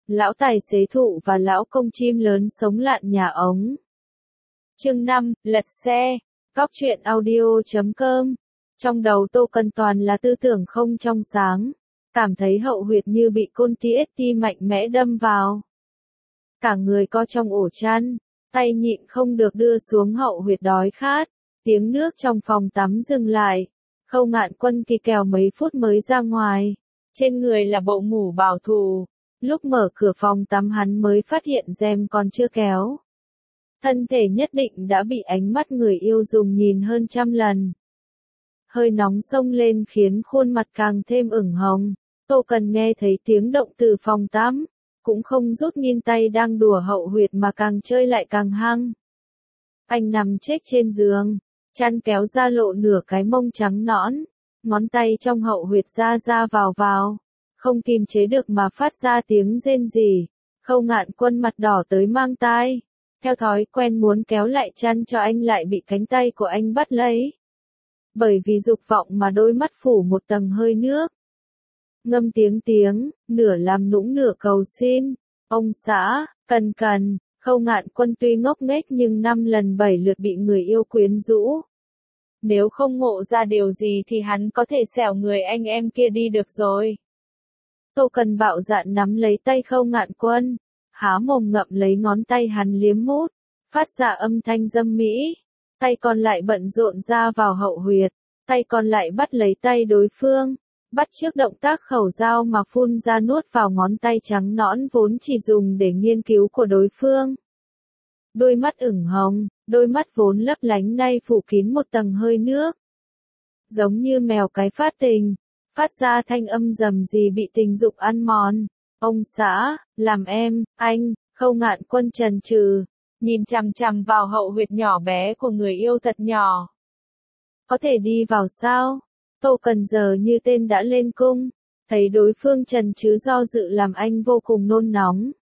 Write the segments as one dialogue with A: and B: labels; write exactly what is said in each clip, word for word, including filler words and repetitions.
A: lão tài xế thụ và lão công chim lớn sống lạn nhà ống. Chương năm, lật xe. Góc truyện audio chấm com. Trong đầu Tô Cần toàn là tư tưởng không trong sáng, cảm thấy hậu huyệt như bị côn tê ét tê mạnh mẽ đâm vào. Cả người co trong ổ chăn, tay nhịn không được đưa xuống hậu huyệt đói khát. Tiếng nước trong phòng tắm dừng lại. Khâu Ngạn Quân kỳ kèo mấy phút mới ra ngoài. Trên người là bộ ngủ bảo thủ. Lúc mở cửa phòng tắm hắn mới phát hiện rèm còn chưa kéo. Thân thể nhất định đã bị ánh mắt người yêu dùng nhìn hơn trăm lần. Hơi nóng xông lên khiến khuôn mặt càng thêm ửng hồng. Tô Cần nghe thấy tiếng động từ phòng tắm, cũng không rút nghiên tay đang đùa hậu huyệt mà càng chơi lại càng hăng. Anh nằm chết trên giường, chăn kéo ra lộ nửa cái mông trắng nõn, ngón tay trong hậu huyệt ra ra vào vào, không kìm chế được mà phát ra tiếng rên rỉ. Khâu Ngạn Quân mặt đỏ tới mang tai, theo thói quen muốn kéo lại chăn cho anh lại bị cánh tay của anh bắt lấy. Bởi vì dục vọng mà đôi mắt phủ một tầng hơi nước. Ngâm tiếng tiếng, nửa làm nũng nửa cầu xin. Ông xã, Cần Cần. Khâu Ngạn Quân tuy ngốc nghếch nhưng năm lần bảy lượt bị người yêu quyến rũ. Nếu không ngộ ra điều gì thì hắn có thể xẻo người anh em kia đi được rồi. Tô Cần bạo dạn nắm lấy tay Khâu Ngạn Quân, há mồm ngậm lấy ngón tay hắn liếm mút, phát ra âm thanh dâm mỹ. Tay còn lại bận rộn ra vào hậu huyệt, tay còn lại bắt lấy tay đối phương, bắt chước động tác khẩu dao mà phun ra nuốt vào ngón tay trắng nõn vốn chỉ dùng để nghiên cứu của đối phương. Đôi mắt ửng hồng, đôi mắt vốn lấp lánh nay phủ kín một tầng hơi nước. Giống như mèo cái phát tình, phát ra thanh âm rầm rì bị tình dục ăn mòn. Ông xã, làm em, anh. Khâu Ngạn Quân chần chừ, nhìn chằm chằm vào hậu huyệt nhỏ bé của người yêu thật nhỏ. Có thể đi vào sao? Tô Cần giờ như tên đã lên cung, thấy đối phương chần chừ do dự làm anh vô cùng nôn nóng.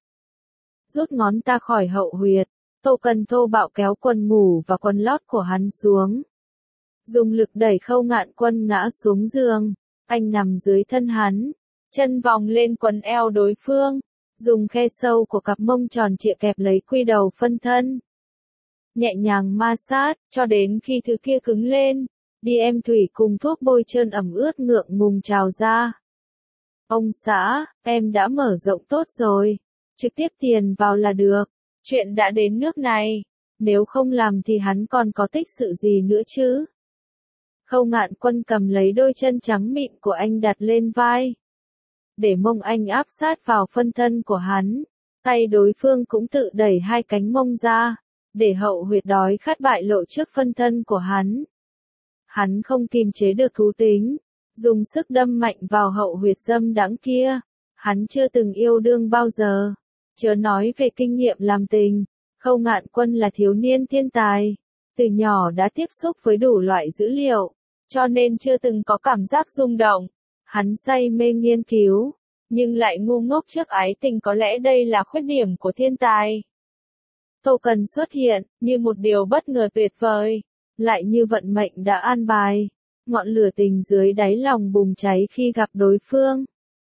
A: Rút ngón ta khỏi hậu huyệt, Tô Cần thô bạo kéo quần ngủ và quần lót của hắn xuống. Dùng lực đẩy Khâu Ngạn Quân ngã xuống giường, anh nằm dưới thân hắn, chân vòng lên quần eo đối phương, dùng khe sâu của cặp mông tròn trịa kẹp lấy quy đầu phân thân. Nhẹ nhàng ma sát, cho đến khi thứ kia cứng lên, đi em thủy cùng thuốc bôi trơn ẩm ướt ngượng ngùng trào ra. Ông xã, em đã mở rộng tốt rồi, trực tiếp tiền vào là được, chuyện đã đến nước này, nếu không làm thì hắn còn có tích sự gì nữa chứ. Khâu Ngạn Quân cầm lấy đôi chân trắng mịn của anh đặt lên vai, để mông anh áp sát vào phân thân của hắn, tay đối phương cũng tự đẩy hai cánh mông ra, để hậu huyệt đói khát bại lộ trước phân thân của hắn. Hắn không kìm chế được thú tính, dùng sức đâm mạnh vào hậu huyệt dâm đãng kia. Hắn chưa từng yêu đương bao giờ, chớ nói về kinh nghiệm làm tình. Khâu Ngạn Quân là thiếu niên thiên tài, từ nhỏ đã tiếp xúc với đủ loại dữ liệu, cho nên chưa từng có cảm giác rung động. Hắn say mê nghiên cứu, nhưng lại ngu ngốc trước ái tình, có lẽ đây là khuyết điểm của thiên tài. Tô Cần xuất hiện, như một điều bất ngờ tuyệt vời, lại như vận mệnh đã an bài, ngọn lửa tình dưới đáy lòng bùng cháy khi gặp đối phương.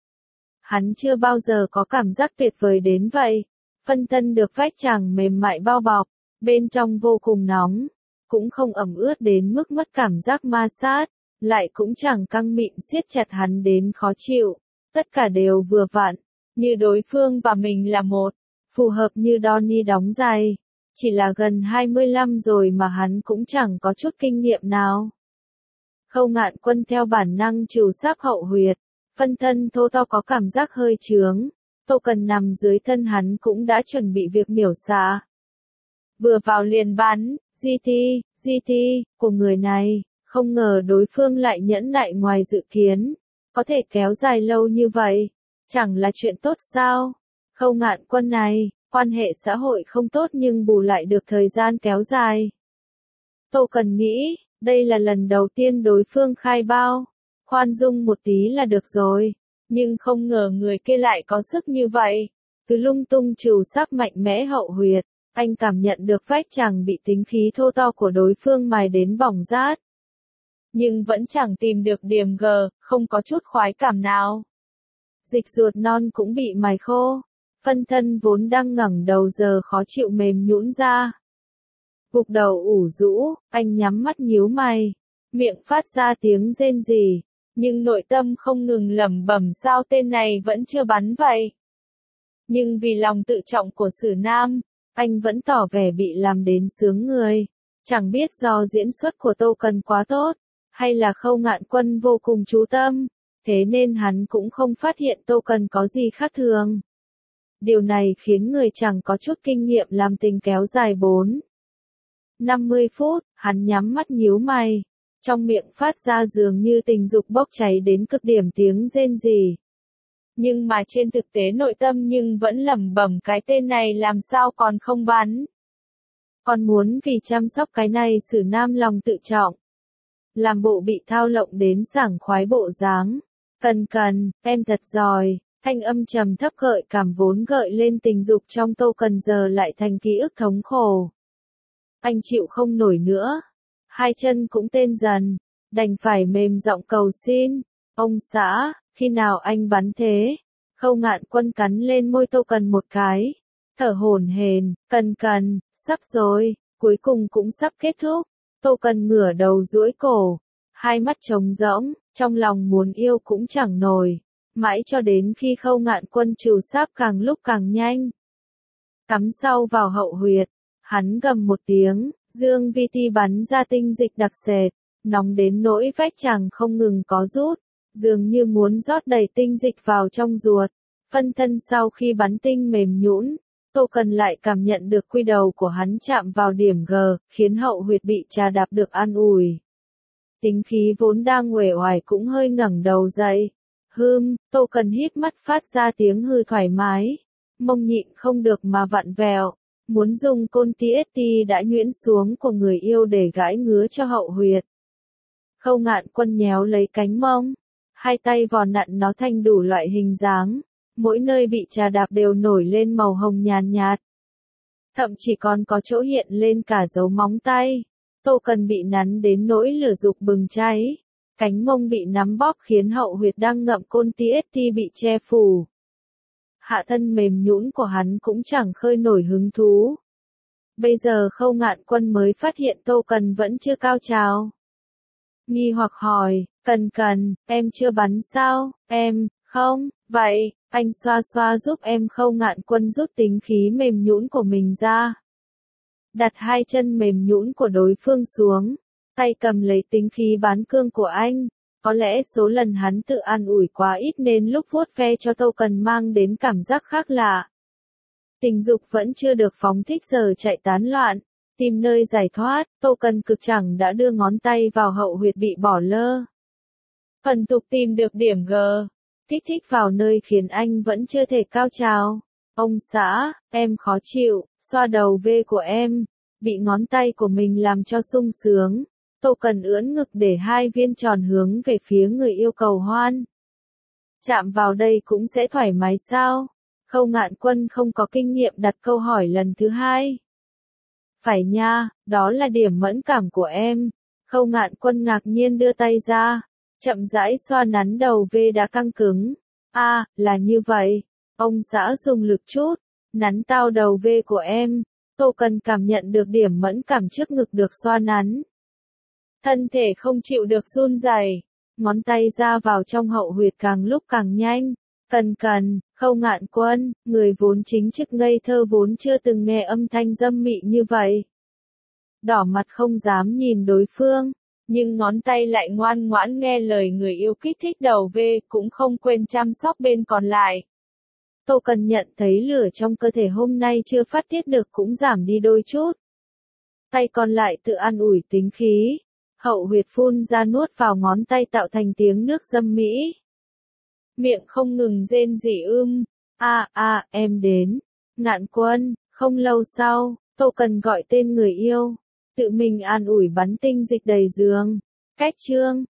A: Hắn chưa bao giờ có cảm giác tuyệt vời đến vậy, phân thân được vách chàng mềm mại bao bọc, bên trong vô cùng nóng, cũng không ẩm ướt đến mức mất cảm giác ma sát, lại cũng chẳng căng mịn siết chặt hắn đến khó chịu, tất cả đều vừa vặn, như đối phương và mình là một, phù hợp như Donnie đóng giày. Chỉ là gần hai mươi lăm rồi mà hắn cũng chẳng có chút kinh nghiệm nào. Khâu Ngạn Quân theo bản năng trừ sáp hậu huyệt, phân thân thô to có cảm giác hơi chướng. Tô Cần nằm dưới thân hắn cũng đã chuẩn bị việc miểu xạ. Vừa vào liền bắn, giê tê, giê tê, của người này, không ngờ đối phương lại nhẫn nại ngoài dự kiến. Có thể kéo dài lâu như vậy, chẳng là chuyện tốt sao? Khâu Ngạn Quân này, quan hệ xã hội không tốt nhưng bù lại được thời gian kéo dài. Tô Cần nghĩ, đây là lần đầu tiên đối phương khai bao, khoan dung một tí là được rồi, nhưng không ngờ người kia lại có sức như vậy. Cứ lung tung trừ sáp mạnh mẽ hậu huyệt, anh cảm nhận được vách chàng bị tính khí thô to của đối phương mài đến bỏng rát. Nhưng vẫn chẳng tìm được điểm G, không có chút khoái cảm nào. Dịch ruột non cũng bị mài khô. phân thân vốn đang ngẩng đầu giờ khó chịu mềm nhũn ra. Gục đầu ủ rũ, anh nhắm mắt nhíu mày, miệng phát ra tiếng rên rỉ, nhưng nội tâm không ngừng lẩm bẩm sao tên này vẫn chưa bắn vậy. Nhưng vì lòng tự trọng của Sử Nam, anh vẫn tỏ vẻ bị làm đến sướng người. Chẳng biết do diễn xuất của Tô Cần quá tốt, hay là Khâu Ngạn Quân vô cùng chú tâm, thế nên hắn cũng không phát hiện Tô Cần có gì khác thường. Điều này khiến người chẳng có chút kinh nghiệm làm tình kéo dài bốn năm mươi phút, hắn nhắm mắt nhíu mày, trong miệng phát ra dường như tình dục bốc cháy đến cực điểm tiếng rên rỉ. Nhưng mà trên thực tế nội tâm nhưng vẫn lẩm bẩm cái tên này làm sao còn không bắn. Còn muốn vì chăm sóc cái này Sử Nam lòng tự trọng. Làm bộ bị thao lộng đến sảng khoái bộ dáng. Cần Cần, em thật giỏi, thanh âm trầm thấp gợi cảm vốn gợi lên tình dục trong Tô Cần giờ lại thành ký ức thống khổ. Anh chịu không nổi nữa. Hai chân cũng tê dần, đành phải mềm giọng cầu xin. Ông xã, khi nào anh bắn thế? Khâu Ngạn Quân cắn lên môi Tô Cần một cái. Thở hổn hển, Cần Cần, sắp rồi, cuối cùng cũng sắp kết thúc. Tô Cần ngửa đầu duỗi cổ, hai mắt trống rỗng, trong lòng muốn yêu cũng chẳng nổi. Mãi cho đến khi Khâu Ngạn Quân trừ sáp càng lúc càng nhanh. Cắm sau vào hậu huyệt, hắn gầm một tiếng, dương vi ti bắn ra tinh dịch đặc sệt, nóng đến nỗi vách chàng không ngừng có rút, dường như muốn rót đầy tinh dịch vào trong ruột. Phân thân sau khi bắn tinh mềm nhũn, Tô Cần lại cảm nhận được quy đầu của hắn chạm vào điểm G, khiến hậu huyệt bị trà đạp được an ủi. Tính khí vốn đang uể oải cũng hơi ngẩng đầu dậy. Hưm, Tô Cần híp mắt phát ra tiếng hư thoải mái, mông nhịn không được mà vặn vẹo, muốn dùng côn tê ét tê đã nhuyễn xuống của người yêu để gãi ngứa cho hậu huyệt. Khâu Ngạn Quân nhéo lấy cánh mông, hai tay vò nặn nó thành đủ loại hình dáng, mỗi nơi bị trà đạp đều nổi lên màu hồng nhàn nhạt. Thậm chỉ còn có chỗ hiện lên cả dấu móng tay. Tô Cần bị nắn đến nỗi lửa dục bừng cháy. Cánh mông bị nắm bóp khiến hậu huyệt đang ngậm côn tê ét tê bị che phủ. Hạ thân mềm nhũn của hắn cũng chẳng khơi nổi hứng thú. Bây giờ Khâu Ngạn Quân mới phát hiện Tô Cần vẫn chưa cao trào. Nghi hoặc hỏi, Cần Cần, em chưa bắn sao? Em, không, vậy, anh xoa xoa giúp em. Khâu Ngạn Quân rút tính khí mềm nhũn của mình ra. Đặt hai chân mềm nhũn của đối phương xuống, tay cầm lấy tính khí bán cương của anh. Có lẽ số lần hắn tự an ủi quá ít nên lúc vuốt ve cho Tô Cần mang đến cảm giác khác lạ. Tình dục vẫn chưa được phóng thích giờ chạy tán loạn, tìm nơi giải thoát, Tô Cần cực chẳng đã đưa ngón tay vào hậu huyệt bị bỏ lơ. Phần tục tìm được điểm G, kích thích vào nơi khiến anh vẫn chưa thể cao trào. Ông xã, em khó chịu, xoa đầu V của em, bị ngón tay của mình làm cho sung sướng. Tô Cần ưỡn ngực để hai viên tròn hướng về phía người yêu cầu hoan. Chạm vào đây cũng sẽ thoải mái sao? Khâu Ngạn Quân không có kinh nghiệm đặt câu hỏi lần thứ hai. Phải nha, đó là điểm mẫn cảm của em. Khâu Ngạn Quân ngạc nhiên đưa tay ra, chậm rãi xoa nắn đầu V đã căng cứng. A, à, là như vậy. Ông xã dùng lực chút, nắn tao đầu V của em. Tô Cần cảm nhận được điểm mẫn cảm trước ngực được xoa nắn. Thân thể không chịu được run rẩy, ngón tay ra vào trong hậu huyệt càng lúc càng nhanh. Cần Cần, Khâu Ngạn Quân, người vốn chính trực ngây thơ vốn chưa từng nghe âm thanh dâm mị như vậy. Đỏ mặt không dám nhìn đối phương, nhưng ngón tay lại ngoan ngoãn nghe lời người yêu kích thích đầu V, cũng không quên chăm sóc bên còn lại. Tô Cần nhận thấy lửa trong cơ thể hôm nay chưa phát tiết được cũng giảm đi đôi chút. Tay còn lại tự an ủi tính khí. Hậu huyệt phun ra nuốt vào ngón tay tạo thành tiếng nước dâm mỹ. Miệng không ngừng rên rỉ ưm. A a, em đến. Ngạn Quân, không lâu sau, Tô Cần gọi tên người yêu. Tự mình an ủi bắn tinh dịch đầy giường. Cách chương.